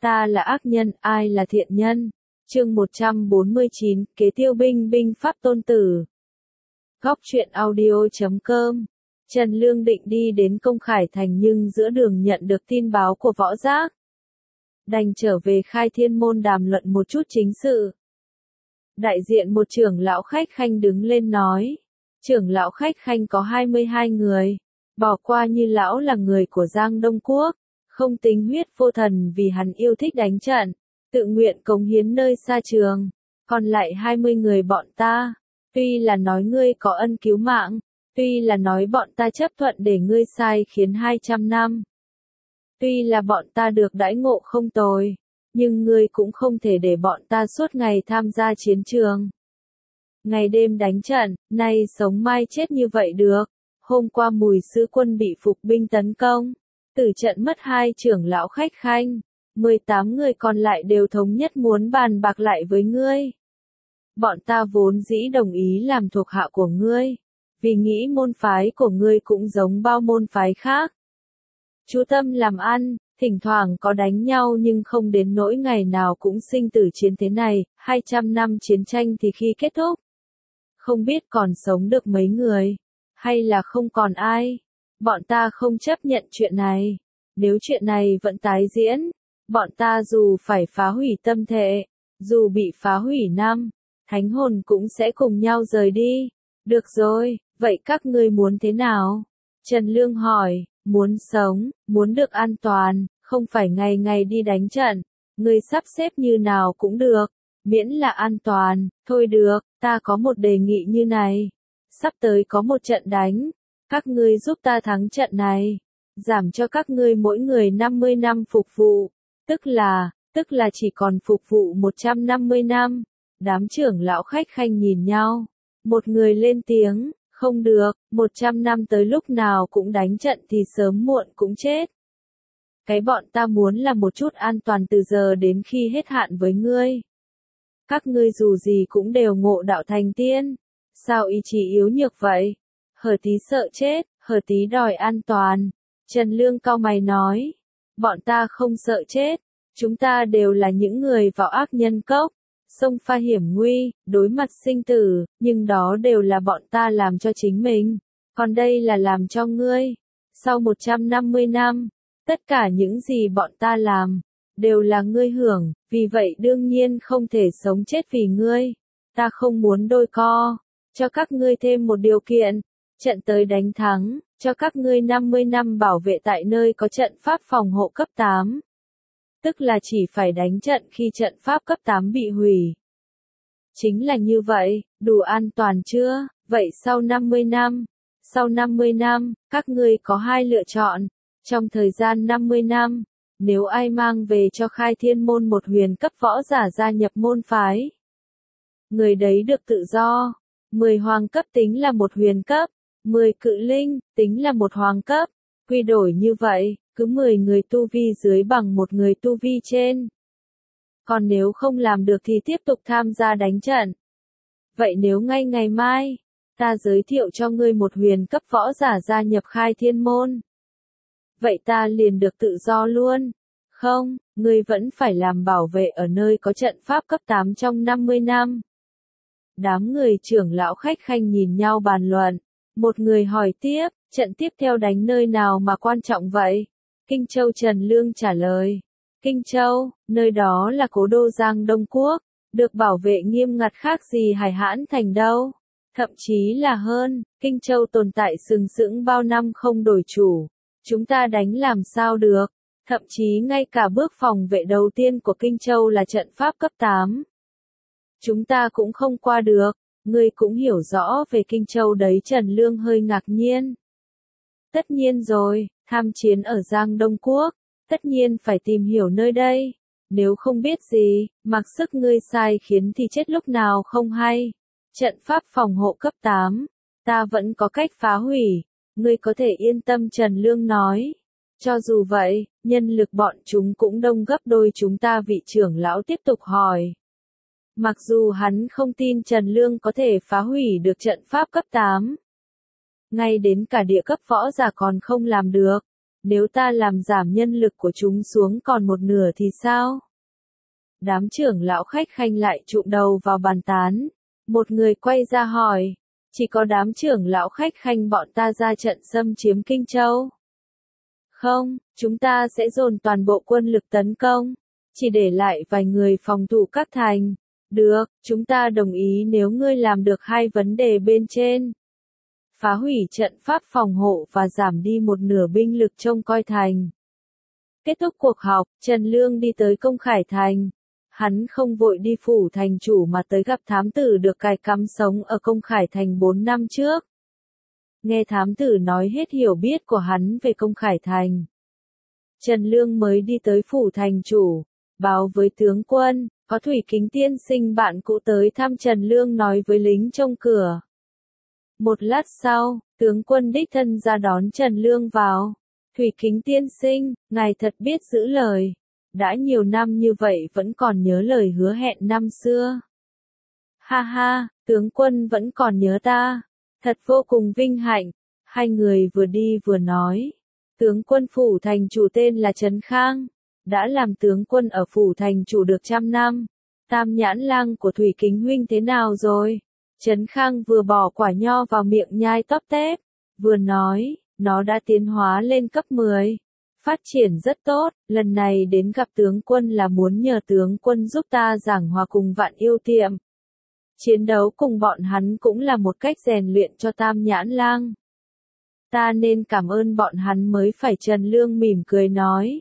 Ta là ác nhân, ai là thiện nhân? Chương 149, kế tiêu binh binh pháp tôn tử. Góc truyện audio.com. Trần Lương định đi đến Công Khải Thành nhưng giữa đường nhận được tin báo của Võ Giác. Đành trở về Khai Thiên Môn đàm luận một chút chính sự. Đại diện một trưởng lão khách khanh đứng lên nói. Trưởng lão khách khanh có 22 người. Bỏ qua Như lão là người của Giang Đông Quốc. Không tính Huyết Vô Thần vì hắn yêu thích đánh trận. Tự nguyện cống hiến nơi xa trường. Còn lại 20 người bọn ta. Tuy là nói ngươi có ân cứu mạng. Tuy là nói bọn ta chấp thuận để ngươi sai khiến 200 năm. Tuy là bọn ta được đãi ngộ không tồi. Nhưng ngươi cũng không thể để bọn ta suốt ngày tham gia chiến trường. Ngày đêm đánh trận, nay sống mai chết như vậy được. Hôm qua Mùi Sứ Quân bị phục binh tấn công. Tử trận mất 2 trưởng lão khách khanh. 18 người còn lại đều thống nhất muốn bàn bạc lại với ngươi. Bọn ta vốn dĩ đồng ý làm thuộc hạ của ngươi. Vì nghĩ môn phái của ngươi cũng giống bao môn phái khác. Chú tâm làm ăn, thỉnh thoảng có đánh nhau nhưng không đến nỗi ngày nào cũng sinh tử chiến thế này, 200 năm chiến tranh thì khi kết thúc. Không biết còn sống được mấy người, hay là không còn ai. Bọn ta không chấp nhận chuyện này. Nếu chuyện này vẫn tái diễn, bọn ta dù phải phá hủy tâm thể, dù bị phá hủy năm, thánh hồn cũng sẽ cùng nhau rời đi. Được rồi, vậy các ngươi muốn thế nào? Trần Lương hỏi, muốn sống, muốn được an toàn, không phải ngày ngày đi đánh trận. Ngươi sắp xếp như nào cũng được, miễn là an toàn. Thôi được, ta có một đề nghị như này. Sắp tới có một trận đánh. Các ngươi giúp ta thắng trận này. Giảm cho các ngươi mỗi người 50 năm phục vụ. Tức là chỉ còn phục vụ 150 năm. Đám trưởng lão khách khanh nhìn nhau. Một người lên tiếng, không được, 100 năm tới lúc nào cũng đánh trận thì sớm muộn cũng chết. Cái bọn ta muốn là một chút an toàn từ giờ đến khi hết hạn với ngươi. Các ngươi dù gì cũng đều ngộ đạo thành tiên. Sao ý chí yếu nhược vậy? Hở tí sợ chết, hở tí đòi an toàn. Trần Lương cau mày nói. Bọn ta không sợ chết. Chúng ta đều là những người vào ác nhân cốc. Xông pha hiểm nguy, đối mặt sinh tử, nhưng đó đều là bọn ta làm cho chính mình. Còn đây là làm cho ngươi. Sau 150 năm, tất cả những gì bọn ta làm, đều là ngươi hưởng, vì vậy đương nhiên không thể sống chết vì ngươi. Ta không muốn đôi co, cho các ngươi thêm một điều kiện, trận tới đánh thắng, cho các ngươi 50 năm bảo vệ tại nơi có trận pháp phòng hộ cấp 8. Tức là chỉ phải đánh trận khi trận pháp cấp 8 bị hủy. Chính là như vậy, đủ an toàn chưa? Vậy sau 50 năm, các ngươi có 2 lựa chọn. Trong thời gian 50 năm, nếu ai mang về cho Khai Thiên Môn một huyền cấp võ giả gia nhập môn phái, người đấy được tự do. 10 hoàng cấp tính là một huyền cấp, 10 cự linh tính là một hoàng cấp. Quy đổi như vậy, cứ 10 người tu vi dưới bằng một người tu vi trên. Còn nếu không làm được thì tiếp tục tham gia đánh trận. Vậy nếu ngay ngày mai, ta giới thiệu cho ngươi một huyền cấp võ giả gia nhập Khai Thiên Môn, vậy ta liền được tự do luôn. Không, ngươi vẫn phải làm bảo vệ ở nơi có trận pháp cấp 8 trong 50 năm. Đám người trưởng lão khách khanh nhìn nhau bàn luận. Một người hỏi tiếp, trận tiếp theo đánh nơi nào mà quan trọng vậy? Kinh Châu. Trần Lương trả lời. Kinh Châu, nơi đó là cố đô Giang Đông Quốc, được bảo vệ nghiêm ngặt khác gì Hải Hãn Thành đâu. Thậm chí là hơn, Kinh Châu tồn tại sừng sững bao năm không đổi chủ. Chúng ta đánh làm sao được? Thậm chí ngay cả bước phòng vệ đầu tiên của Kinh Châu là trận pháp cấp 8. Chúng ta cũng không qua được. Ngươi cũng hiểu rõ về Kinh Châu đấy. Trần Lương hơi ngạc nhiên. Tất nhiên rồi, tham chiến ở Giang Đông Quốc, tất nhiên phải tìm hiểu nơi đây. Nếu không biết gì, mặc sức ngươi sai khiến thì chết lúc nào không hay. Trận pháp phòng hộ cấp 8, ta vẫn có cách phá hủy. Ngươi có thể yên tâm. Trần Lương nói. Cho dù vậy, nhân lực bọn chúng cũng đông gấp đôi chúng ta. Vị trưởng lão tiếp tục hỏi. Mặc dù hắn không tin Trần Lương có thể phá hủy được trận pháp cấp 8. Ngay đến cả địa cấp võ giả còn không làm được. Nếu ta làm giảm nhân lực của chúng xuống còn một nửa thì sao? Đám trưởng lão khách khanh lại chụm đầu vào bàn tán. Một người quay ra hỏi, chỉ có đám trưởng lão khách khanh bọn ta ra trận xâm chiếm Kinh Châu. Không, chúng ta sẽ dồn toàn bộ quân lực tấn công, chỉ để lại vài người phòng thủ các thành. Được, chúng ta đồng ý nếu ngươi làm được hai vấn đề bên trên. Phá hủy trận pháp phòng hộ và giảm đi một nửa binh lực trông coi thành. Kết thúc cuộc họp, Trần Lương đi tới Công Khải Thành. Hắn không vội đi phủ thành chủ mà tới gặp thám tử được cài cắm sống ở Công Khải Thành 4 năm trước. Nghe thám tử nói hết hiểu biết của hắn về Công Khải Thành. Trần Lương mới đi tới phủ thành chủ, báo với tướng quân, có Thủy Kính tiên sinh bạn cũ tới thăm Trần Lương nói với lính trông cửa. Một lát sau, tướng quân đích thân ra đón Trần Lương vào. Thủy Kính tiên sinh, ngài thật biết giữ lời. Đã nhiều năm như vậy vẫn còn nhớ lời hứa hẹn năm xưa. Ha ha, tướng quân vẫn còn nhớ ta. Thật vô cùng vinh hạnh. Hai người vừa đi vừa nói. Tướng quân phủ thành chủ tên là Trấn Khang. Đã làm tướng quân ở phủ thành chủ được 100 năm. Tam nhãn lang của Thủy Kính huynh thế nào rồi? Trấn Khang vừa bỏ quả nho vào miệng nhai tóp tép. Vừa nói, nó đã tiến hóa lên cấp 10. Phát triển rất tốt, lần này đến gặp tướng quân là muốn nhờ tướng quân giúp ta giảng hòa cùng Vạn Yêu Tiệm. Chiến đấu cùng bọn hắn cũng là một cách rèn luyện cho Tam Nhãn Lang. Ta nên cảm ơn bọn hắn mới phải. Trần Lương mỉm cười nói.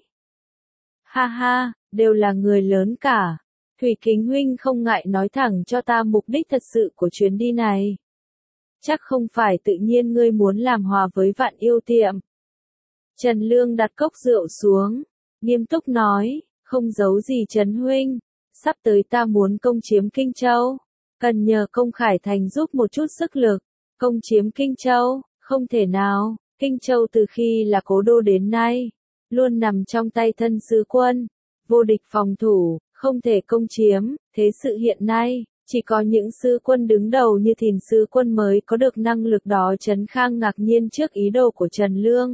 Ha ha, đều là người lớn cả. Thủy Kính huynh không ngại nói thẳng cho ta mục đích thật sự của chuyến đi này. Chắc không phải tự nhiên ngươi muốn làm hòa với Vạn Yêu Tiệm. Trần Lương đặt cốc rượu xuống, nghiêm túc nói, không giấu gì Trấn huynh, sắp tới ta muốn công chiếm Kinh Châu, cần nhờ Công Khải Thành giúp một chút sức lực. Công chiếm Kinh Châu, không thể nào, Kinh Châu từ khi là cố đô đến nay, luôn nằm trong tay Thân Sứ Quân, vô địch phòng thủ, không thể công chiếm. Thế sự hiện nay, chỉ có những sứ quân đứng đầu như Thìn Sứ Quân mới có được năng lực đó. Trấn Khang ngạc nhiên trước ý đồ của Trần Lương.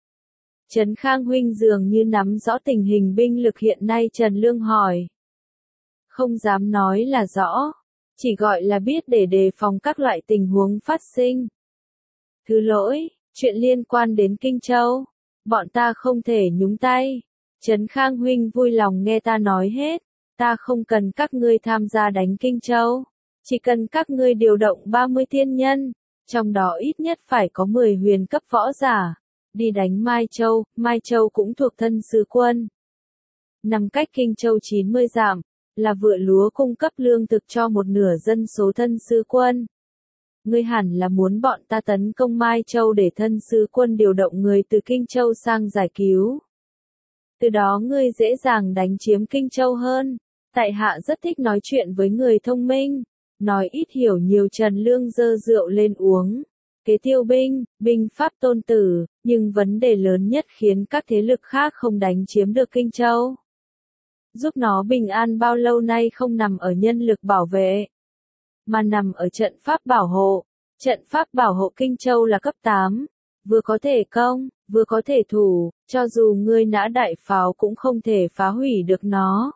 Trấn Khang huynh dường như nắm rõ tình hình binh lực hiện nay. Trần Lương hỏi. Không dám nói là rõ, chỉ gọi là biết để đề phòng các loại tình huống phát sinh. Thứ lỗi, chuyện liên quan đến Kinh Châu, bọn ta không thể nhúng tay. Trấn Khang huynh vui lòng nghe ta nói hết, ta không cần các ngươi tham gia đánh Kinh Châu, chỉ cần các ngươi điều động 30 tiên nhân, trong đó ít nhất phải có 10 huyền cấp võ giả. Đi đánh Mai Châu. Mai Châu cũng thuộc Thân Sứ Quân. Nằm cách Kinh Châu 90 dặm, là vựa lúa cung cấp lương thực cho một nửa dân số Thân Sứ Quân. Ngươi hẳn là muốn bọn ta tấn công Mai Châu để Thân Sứ Quân điều động người từ Kinh Châu sang giải cứu. Từ đó ngươi dễ dàng đánh chiếm Kinh Châu hơn. Tại hạ rất thích nói chuyện với người thông minh, nói ít hiểu nhiều. Trần Lương giơ rượu lên uống. Kế tiêu binh, binh pháp tôn tử, nhưng vấn đề lớn nhất khiến các thế lực khác không đánh chiếm được Kinh Châu. Giúp nó bình an bao lâu nay không nằm ở nhân lực bảo vệ, mà nằm ở trận pháp bảo hộ. Trận pháp bảo hộ Kinh Châu là cấp 8, vừa có thể công, vừa có thể thủ, cho dù ngươi nã đại pháo cũng không thể phá hủy được nó.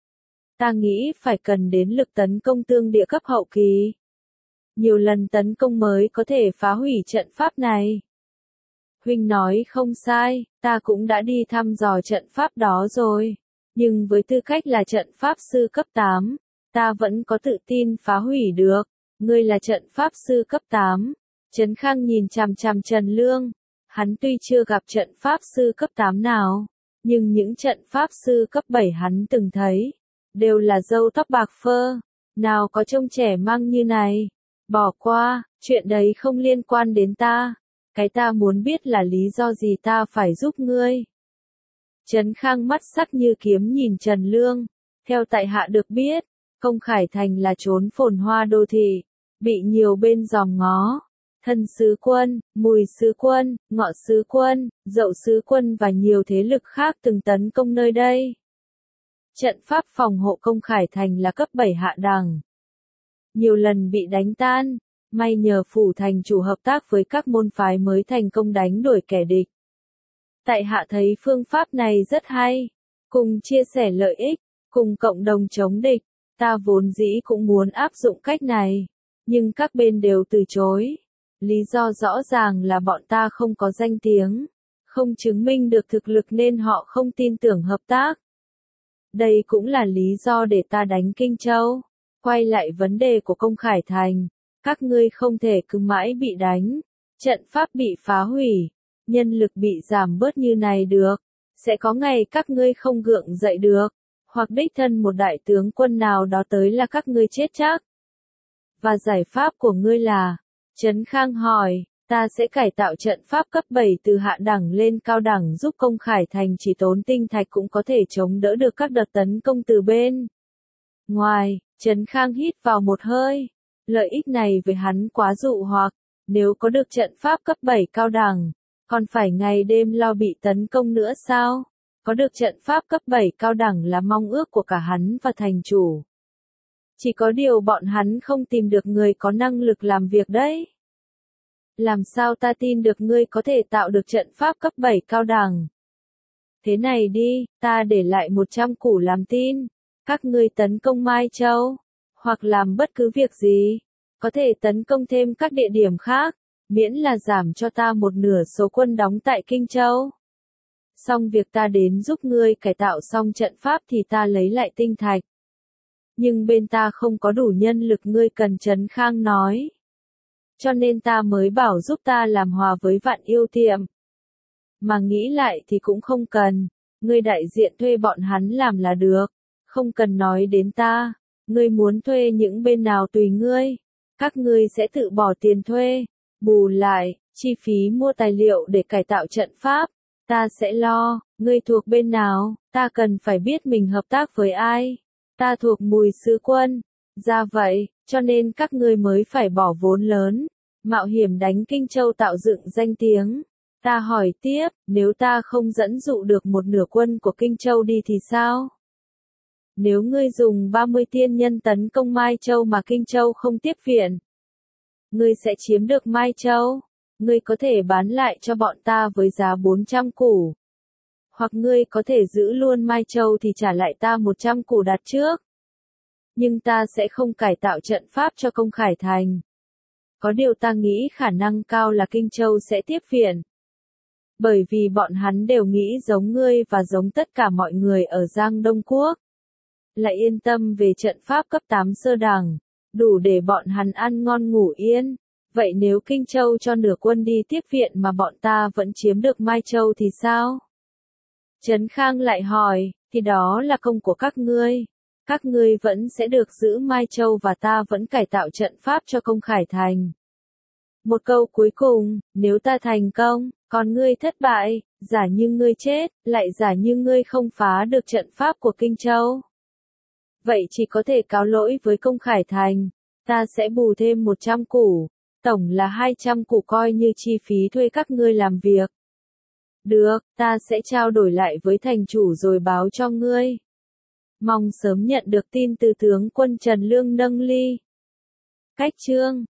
Ta nghĩ phải cần đến lực tấn công tương địa cấp hậu kỳ. Nhiều lần tấn công mới có thể phá hủy trận pháp này. Huynh nói không sai, ta cũng đã đi thăm dò trận pháp đó rồi. Nhưng với tư cách là trận pháp sư cấp 8, ta vẫn có tự tin phá hủy được. Ngươi là trận pháp sư cấp 8. Trấn Khang nhìn chằm chằm Trần Lương. Hắn tuy chưa gặp trận pháp sư cấp 8 nào, nhưng những trận pháp sư cấp 7 hắn từng thấy, đều là râu tóc bạc phơ, nào có trông trẻ măng như này. Bỏ qua, chuyện đấy không liên quan đến ta. Cái ta muốn biết là lý do gì ta phải giúp ngươi. Trấn Khang mắt sắc như kiếm nhìn Trần Lương. Theo tại hạ được biết, Công Khải Thành là chốn phồn hoa đô thị, bị nhiều bên giòm ngó. Thân Sứ Quân, Mùi Sứ Quân, Ngọ Sứ Quân, Dậu Sứ Quân và nhiều thế lực khác từng tấn công nơi đây. Trận pháp phòng hộ Công Khải Thành là cấp 7 hạ đẳng, nhiều lần bị đánh tan, may nhờ phủ thành chủ hợp tác với các môn phái mới thành công đánh đuổi kẻ địch. Tại hạ thấy phương pháp này rất hay. Cùng chia sẻ lợi ích, cùng cộng đồng chống địch. Ta vốn dĩ cũng muốn áp dụng cách này. Nhưng các bên đều từ chối. Lý do rõ ràng là bọn ta không có danh tiếng. Không chứng minh được thực lực nên họ không tin tưởng hợp tác. Đây cũng là lý do để ta đánh Kinh Châu. Quay lại vấn đề của Công Khải Thành. Các ngươi không thể cứ mãi bị đánh. Trận pháp bị phá hủy. Nhân lực bị giảm bớt như này được. Sẽ có ngày các ngươi không gượng dậy được. Hoặc đích thân một đại tướng quân nào đó tới là các ngươi chết chắc. Và giải pháp của ngươi là? Trấn Khang hỏi, ta sẽ cải tạo trận pháp cấp 7 từ hạ đẳng lên cao đẳng giúp Công Khải Thành chỉ tốn tinh thạch cũng có thể chống đỡ được các đợt tấn công từ bên ngoài. Trấn Khang hít vào một hơi. Lợi ích này với hắn quá dụ hoặc. Nếu có được trận pháp cấp 7 cao đẳng, còn phải ngày đêm lo bị tấn công nữa sao? Có được trận pháp cấp 7 cao đẳng là mong ước của cả hắn và thành chủ. Chỉ có điều bọn hắn không tìm được người có năng lực làm việc đấy. Làm sao ta tin được ngươi có thể tạo được trận pháp cấp 7 cao đẳng? Thế này đi, ta để lại 100 củ làm tin. Các ngươi tấn công Mai Châu, hoặc làm bất cứ việc gì, có thể tấn công thêm các địa điểm khác, miễn là giảm cho ta một nửa số quân đóng tại Kinh Châu. Xong việc ta đến giúp ngươi cải tạo xong trận pháp thì ta lấy lại tinh thạch. Nhưng bên ta không có đủ nhân lực ngươi cần, Trấn Khang nói. Cho nên ta mới bảo giúp ta làm hòa với Vạn Yêu Tiệm. Mà nghĩ lại thì cũng không cần, ngươi đại diện thuê bọn hắn làm là được, không cần nói đến ta, ngươi muốn thuê những bên nào tùy ngươi, các ngươi sẽ tự bỏ tiền thuê, bù lại, chi phí mua tài liệu để cải tạo trận pháp, ta sẽ lo, ngươi thuộc bên nào, ta cần phải biết mình hợp tác với ai, ta thuộc Mùi Sứ Quân, ra vậy, cho nên các ngươi mới phải bỏ vốn lớn, mạo hiểm đánh Kinh Châu tạo dựng danh tiếng. Ta hỏi tiếp, nếu ta không dẫn dụ được một nửa quân của Kinh Châu đi thì sao? Nếu ngươi dùng 30 tiên nhân tấn công Mai Châu mà Kinh Châu không tiếp viện, ngươi sẽ chiếm được Mai Châu. Ngươi có thể bán lại cho bọn ta với giá 400 củ. Hoặc ngươi có thể giữ luôn Mai Châu thì trả lại ta 100 củ đặt trước. Nhưng ta sẽ không cải tạo trận pháp cho Công Khải Thành. Có điều ta nghĩ khả năng cao là Kinh Châu sẽ tiếp viện. Bởi vì bọn hắn đều nghĩ giống ngươi và giống tất cả mọi người ở Giang Đông Quốc. Lại yên tâm về trận pháp cấp 8 sơ đẳng, đủ để bọn hắn ăn ngon ngủ yên. Vậy nếu Kinh Châu cho nửa quân đi tiếp viện mà bọn ta vẫn chiếm được Mai Châu thì sao? Trấn Khang lại hỏi, thì đó là công của các ngươi. Các ngươi vẫn sẽ được giữ Mai Châu và ta vẫn cải tạo trận pháp cho Công Khải Thành. Một câu cuối cùng, nếu ta thành công, còn ngươi thất bại, giả như ngươi chết, lại giả như ngươi không phá được trận pháp của Kinh Châu. Vậy chỉ có thể cáo lỗi với Công Khải Thành, ta sẽ bù thêm 100 củ, tổng là 200 củ coi như chi phí thuê các ngươi làm việc. Được, ta sẽ trao đổi lại với thành chủ rồi báo cho ngươi. Mong sớm nhận được tin từ tướng quân Trần Lương Nâng Ly. Cách chương